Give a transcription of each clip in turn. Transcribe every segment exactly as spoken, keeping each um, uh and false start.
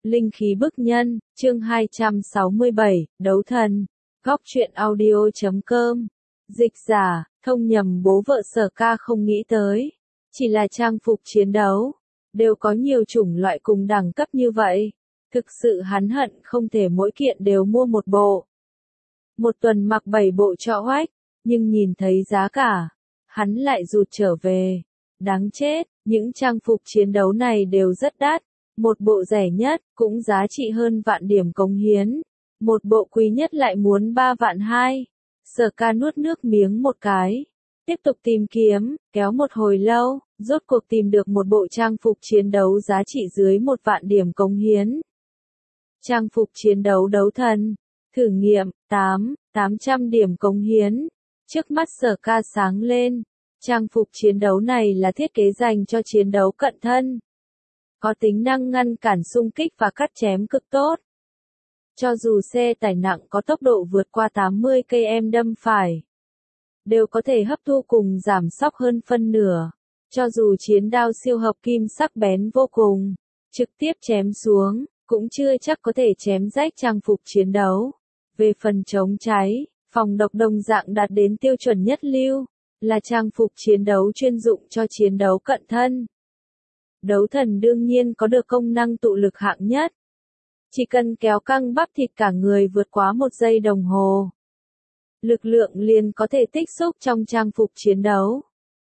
Linh khí bức nhân, chương hai trăm sáu mươi bảy, đấu thần. Góc truyện audio chấm com. Dịch giả, thông nhầm bố vợ Sở Ca không nghĩ tới. Chỉ là trang phục chiến đấu. Đều có nhiều chủng loại cùng đẳng cấp như vậy. Thực sự hắn hận không thể mỗi kiện đều mua một bộ. Một tuần mặc bảy bộ cho oách. Nhưng nhìn thấy giá cả. Hắn lại rụt trở về. Đáng chết, những trang phục chiến đấu này đều rất đắt. Một bộ rẻ nhất, cũng giá trị hơn vạn điểm cống hiến. Một bộ quý nhất lại muốn ba vạn hai. Sở Ca nuốt nước miếng một cái. Tiếp tục tìm kiếm, kéo một hồi lâu, rốt cuộc tìm được một bộ trang phục chiến đấu giá trị dưới một vạn điểm cống hiến. Trang phục chiến đấu đấu thần. Thử nghiệm, tám, tám trăm điểm cống hiến. Trước mắt Sở Ca sáng lên. Trang phục chiến đấu này là thiết kế dành cho chiến đấu cận thân. Có tính năng ngăn cản xung kích và cắt chém cực tốt. Cho dù xe tải nặng có tốc độ vượt qua tám mươi ki lô mét đâm phải, đều có thể hấp thu cùng giảm sóc hơn phân nửa. Cho dù chiến đao siêu hợp kim sắc bén vô cùng, trực tiếp chém xuống, cũng chưa chắc có thể chém rách trang phục chiến đấu. Về phần chống cháy, phòng độc đồng dạng đạt đến tiêu chuẩn nhất lưu, là trang phục chiến đấu chuyên dụng cho chiến đấu cận thân. Đấu thần đương nhiên có được công năng tụ lực hạng nhất. Chỉ cần kéo căng bắp thịt cả người vượt quá một giây đồng hồ. Lực lượng liền có thể tích xúc trong trang phục chiến đấu.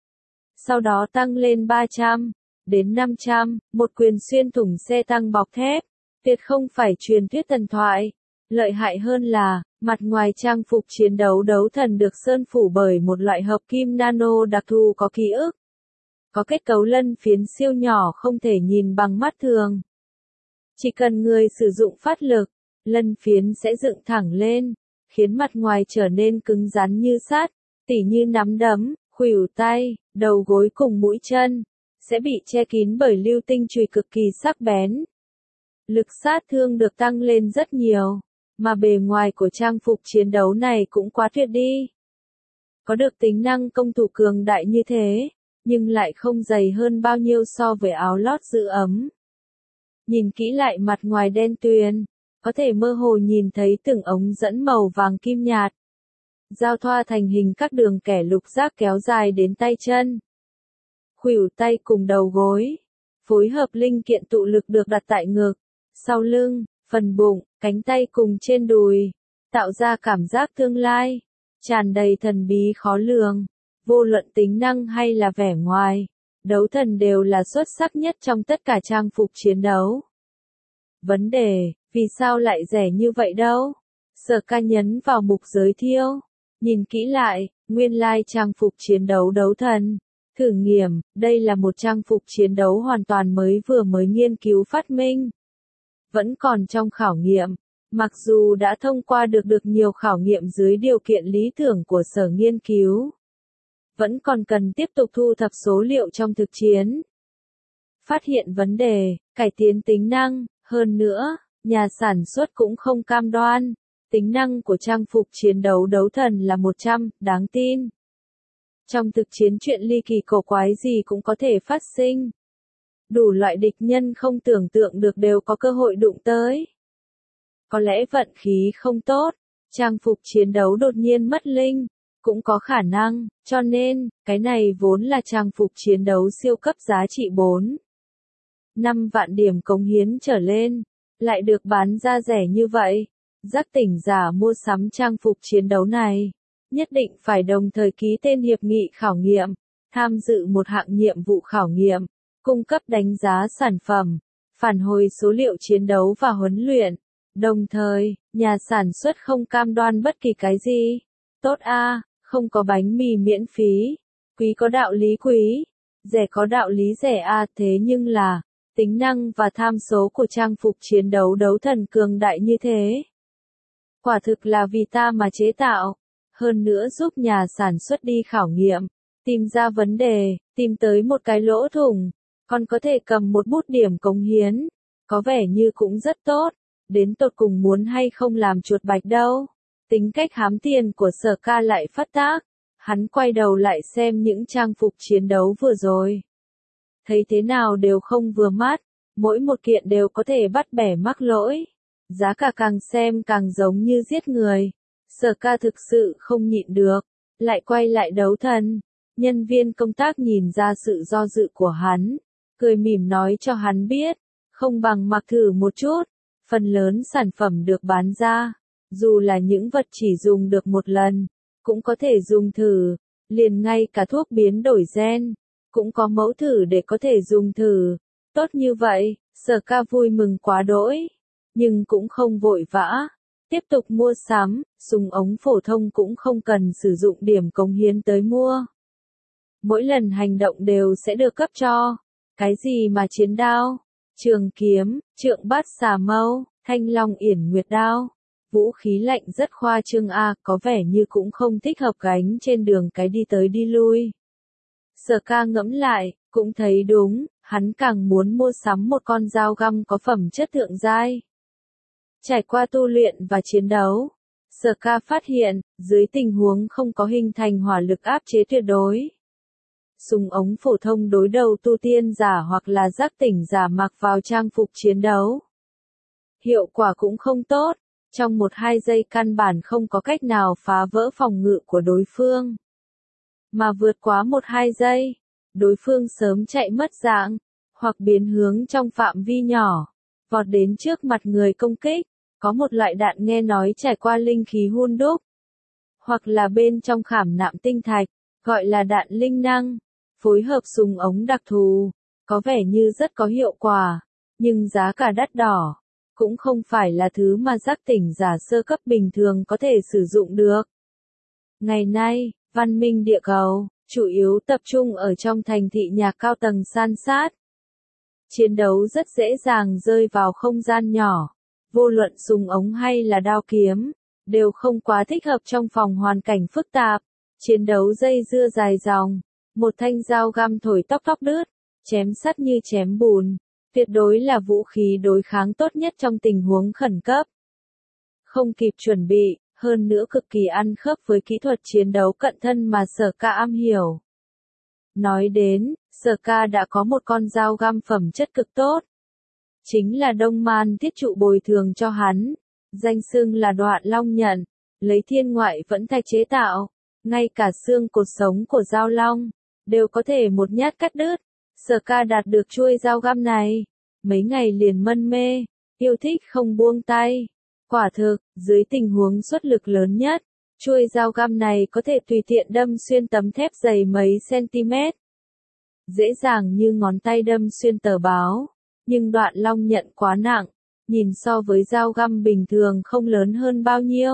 Sau đó tăng lên ba trăm, đến năm trăm, một quyền xuyên thủng xe tăng bọc thép. Tuyệt không phải truyền thuyết thần thoại. Lợi hại hơn là, mặt ngoài trang phục chiến đấu đấu thần được sơn phủ bởi một loại hợp kim nano đặc thù có ký ức. Có kết cấu lân phiến siêu nhỏ không thể nhìn bằng mắt thường. Chỉ cần người sử dụng phát lực, lân phiến sẽ dựng thẳng lên, khiến mặt ngoài trở nên cứng rắn như sắt, tỉ như nắm đấm, khuỷu tay, đầu gối cùng mũi chân, sẽ bị che kín bởi lưu tinh chùy cực kỳ sắc bén. Lực sát thương được tăng lên rất nhiều, mà bề ngoài của trang phục chiến đấu này cũng quá tuyệt đi. Có được tính năng công thủ cường đại như thế, nhưng lại không dày hơn bao nhiêu so với áo lót giữ ấm. Nhìn kỹ lại mặt ngoài đen tuyền, có thể mơ hồ nhìn thấy từng ống dẫn màu vàng kim nhạt. Giao thoa thành hình các đường kẻ lục giác kéo dài đến tay chân. Khuỷu tay cùng đầu gối. Phối hợp linh kiện tụ lực được đặt tại ngực, sau lưng, phần bụng, cánh tay cùng trên đùi. Tạo ra cảm giác tương lai, tràn đầy thần bí khó lường. Vô luận tính năng hay là vẻ ngoài, đấu thần đều là xuất sắc nhất trong tất cả trang phục chiến đấu. Vấn đề, vì sao lại rẻ như vậy đâu? Sở Ca nhấn vào mục giới thiệu. Nhìn kỹ lại, nguyên lai trang phục chiến đấu đấu thần. Thử nghiệm, đây là một trang phục chiến đấu hoàn toàn mới vừa mới nghiên cứu phát minh. Vẫn còn trong khảo nghiệm. Mặc dù đã thông qua được được nhiều khảo nghiệm dưới điều kiện lý tưởng của sở nghiên cứu, vẫn còn cần tiếp tục thu thập số liệu trong thực chiến. Phát hiện vấn đề, cải tiến tính năng, hơn nữa, nhà sản xuất cũng không cam đoan. Tính năng của trang phục chiến đấu đấu thần là một trăm, đáng tin. Trong thực chiến chuyện ly kỳ cổ quái gì cũng có thể phát sinh. Đủ loại địch nhân không tưởng tượng được đều có cơ hội đụng tới. Có lẽ vận khí không tốt, trang phục chiến đấu đột nhiên mất linh. Cũng có khả năng, cho nên, cái này vốn là trang phục chiến đấu siêu cấp giá trị bốn, năm vạn điểm cống hiến trở lên, lại được bán ra rẻ như vậy. Giác tỉnh giả mua sắm trang phục chiến đấu này, nhất định phải đồng thời ký tên hiệp nghị khảo nghiệm, tham dự một hạng nhiệm vụ khảo nghiệm, cung cấp đánh giá sản phẩm, phản hồi số liệu chiến đấu và huấn luyện. Đồng thời, nhà sản xuất không cam đoan bất kỳ cái gì. Tốt a, không có bánh mì miễn phí, quý có đạo lý quý, rẻ có đạo lý rẻ a, thế nhưng là, tính năng và tham số của trang phục chiến đấu đấu thần cường đại như thế. Quả thực là vì ta mà chế tạo, hơn nữa giúp nhà sản xuất đi khảo nghiệm, tìm ra vấn đề, tìm tới một cái lỗ thủng, còn có thể cầm một bút điểm cống hiến, có vẻ như cũng rất tốt, đến tột cùng muốn hay không làm chuột bạch đâu. Tính cách hám tiền của Sở Ca lại phát tác, hắn quay đầu lại xem những trang phục chiến đấu vừa rồi. Thấy thế nào đều không vừa mắt, Mỗi một kiện đều có thể bắt bẻ mắc lỗi. Giá cả càng xem càng giống như giết người. Sở Ca thực sự không nhịn được, lại quay lại đấu thần. Nhân viên công tác nhìn ra sự do dự của hắn, cười mỉm nói cho hắn biết, không bằng mặc thử một chút. Phần lớn sản phẩm được bán ra, dù là những vật chỉ dùng được một lần, cũng có thể dùng thử, liền ngay cả thuốc biến đổi gen, cũng có mẫu thử để có thể dùng thử. Tốt như vậy, Sở Ca vui mừng quá đỗi, nhưng cũng không vội vã. Tiếp tục mua sắm, súng ống phổ thông cũng không cần sử dụng điểm cống hiến tới mua. Mỗi lần hành động đều sẽ được cấp cho. Cái gì mà chiến đao, trường kiếm, trượng bát xà mâu, thanh long yển nguyệt đao. Vũ khí lạnh rất khoa trương a, có vẻ như cũng không thích hợp gánh trên đường cái đi tới đi lui. Sở Ca ngẫm lại, cũng thấy đúng, hắn càng muốn mua sắm một con dao găm có phẩm chất thượng giai. Trải qua tu luyện và chiến đấu, Sở Ca phát hiện, dưới tình huống không có hình thành hỏa lực áp chế tuyệt đối, súng ống phổ thông đối đầu tu tiên giả hoặc là giác tỉnh giả mặc vào trang phục chiến đấu, hiệu quả cũng không tốt, trong một hai giây căn bản không có cách nào phá vỡ phòng ngự của đối phương. Mà vượt quá một hai giây, đối phương sớm chạy mất dạng, hoặc biến hướng trong phạm vi nhỏ, vọt đến trước mặt người công kích. Có một loại đạn nghe nói trải qua linh khí hun đúc, hoặc là bên trong khảm nạm tinh thạch, gọi là đạn linh năng, phối hợp súng ống đặc thù, có vẻ như rất có hiệu quả, nhưng giá cả đắt đỏ, cũng không phải là thứ mà giác tỉnh giả sơ cấp bình thường có thể sử dụng được. Ngày nay, văn minh địa cầu, chủ yếu tập trung ở trong thành thị nhà cao tầng san sát. Chiến đấu rất dễ dàng rơi vào không gian nhỏ. Vô luận súng ống hay là đao kiếm, đều không quá thích hợp trong phòng hoàn cảnh phức tạp. Chiến đấu dây dưa dài dòng, một thanh dao găm thổi tóc tóc đứt, chém sắt như chém bùn, tuyệt đối là vũ khí đối kháng tốt nhất trong tình huống khẩn cấp. Không kịp chuẩn bị, hơn nữa cực kỳ ăn khớp với kỹ thuật chiến đấu cận thân mà Sở Ca am hiểu. Nói đến, Sở Ca đã có một con dao găm phẩm chất cực tốt. Chính là Đông Man thiết trụ bồi thường cho hắn, danh xưng là Đoạn Long Nhận, lấy thiên ngoại vẫn thạch chế tạo, ngay cả xương cột sống của dao long, đều có thể một nhát cắt đứt. Sở Ca đạt được chuôi dao găm này, mấy ngày liền mân mê, yêu thích không buông tay. Quả thực, dưới tình huống xuất lực lớn nhất, chuôi dao găm này có thể tùy tiện đâm xuyên tấm thép dày mấy cm. Dễ dàng như ngón tay đâm xuyên tờ báo. Nhưng Đoạn Long Nhận quá nặng, nhìn so với dao găm bình thường không lớn hơn bao nhiêu.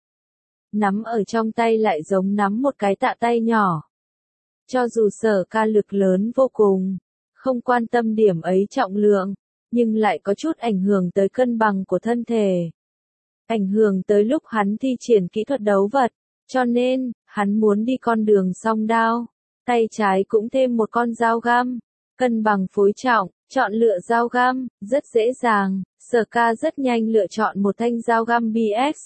Nắm ở trong tay lại giống nắm một cái tạ tay nhỏ. Cho dù Sở Ca lực lớn vô cùng, không quan tâm điểm ấy trọng lượng, nhưng lại có chút ảnh hưởng tới cân bằng của thân thể. Ảnh hưởng tới lúc hắn thi triển kỹ thuật đấu vật, cho nên, hắn muốn đi con đường song đao, tay trái cũng thêm một con dao găm, cân bằng phối trọng. Chọn lựa dao găm, rất dễ dàng, Sở Ca rất nhanh lựa chọn một thanh dao găm B X.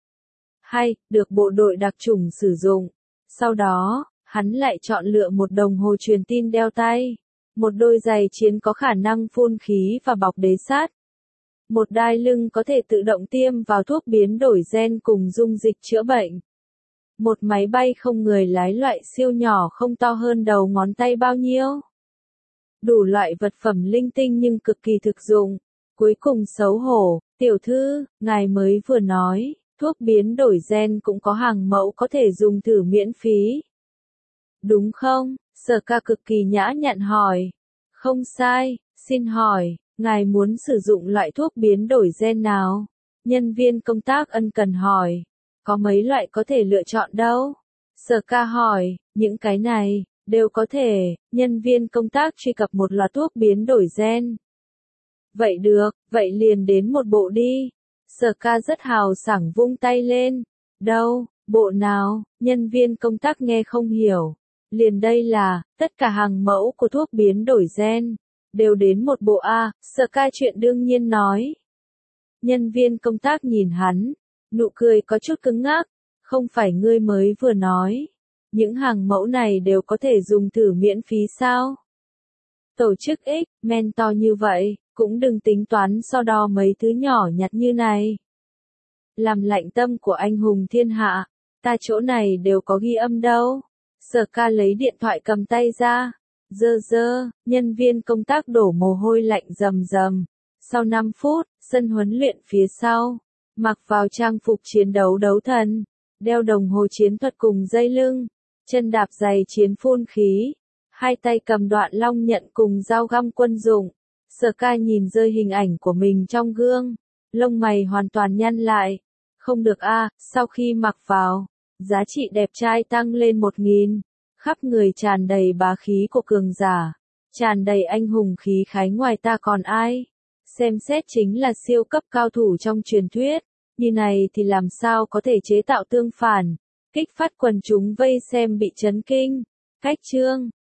Hay, được bộ đội đặc chủng sử dụng. Sau đó, hắn lại chọn lựa một đồng hồ truyền tin đeo tay, một đôi giày chiến có khả năng phun khí và bọc đế sát, một đai lưng có thể tự động tiêm vào thuốc biến đổi gen cùng dung dịch chữa bệnh, một máy bay không người lái loại siêu nhỏ không to hơn đầu ngón tay bao nhiêu. Đủ loại vật phẩm linh tinh nhưng cực kỳ thực dụng. Cuối cùng xấu hổ, tiểu thư, ngài mới vừa nói, thuốc biến đổi gen cũng có hàng mẫu có thể dùng thử miễn phí. Đúng không? Sở Ca cực kỳ nhã nhặn hỏi. Không sai, xin hỏi, ngài muốn sử dụng loại thuốc biến đổi gen nào? Nhân viên công tác ân cần hỏi. Có mấy loại có thể lựa chọn đâu? Sở Ca hỏi, những cái này đều có thể. Nhân viên công tác truy cập một loạt thuốc biến đổi gen. Vậy được, vậy liền đến một bộ đi. Sở Ca rất hào sảng vung tay lên. Đâu, bộ nào? Nhân viên công tác nghe không hiểu. Liền đây là, tất cả hàng mẫu của thuốc biến đổi gen, đều đến một bộ A. Sở Ca chuyện đương nhiên nói. Nhân viên công tác nhìn hắn, nụ cười có chút cứng ngắc. Không phải ngươi mới vừa nói, những hàng mẫu này đều có thể dùng thử miễn phí sao? Tổ chức X, men to như vậy, Cũng đừng tính toán so đo mấy thứ nhỏ nhặt như này. Làm lạnh tâm của anh hùng thiên hạ, ta chỗ này đều có ghi âm đâu. Sở ca lấy điện thoại cầm tay ra, dơ dơ, nhân viên công tác đổ mồ hôi lạnh rầm rầm. Sau năm phút, sân huấn luyện phía sau, mặc vào trang phục chiến đấu đấu thần, đeo đồng hồ chiến thuật cùng dây lưng, chân đạp giày chiến phun khí, hai tay cầm đoạn long nhận cùng dao găm quân dụng. Sở ca nhìn rơi hình ảnh của mình trong gương, lông mày hoàn toàn nhăn lại. Không được a, sau khi mặc vào, giá trị đẹp trai tăng lên một nghìn, khắp người tràn đầy bá khí của cường giả, tràn đầy anh hùng khí khái, ngoài ta còn ai? Xem xét chính là siêu cấp cao thủ trong truyền thuyết, như này thì làm sao có thể chế tạo tương phản, kích phát quần chúng vây xem bị chấn kinh. Cách chương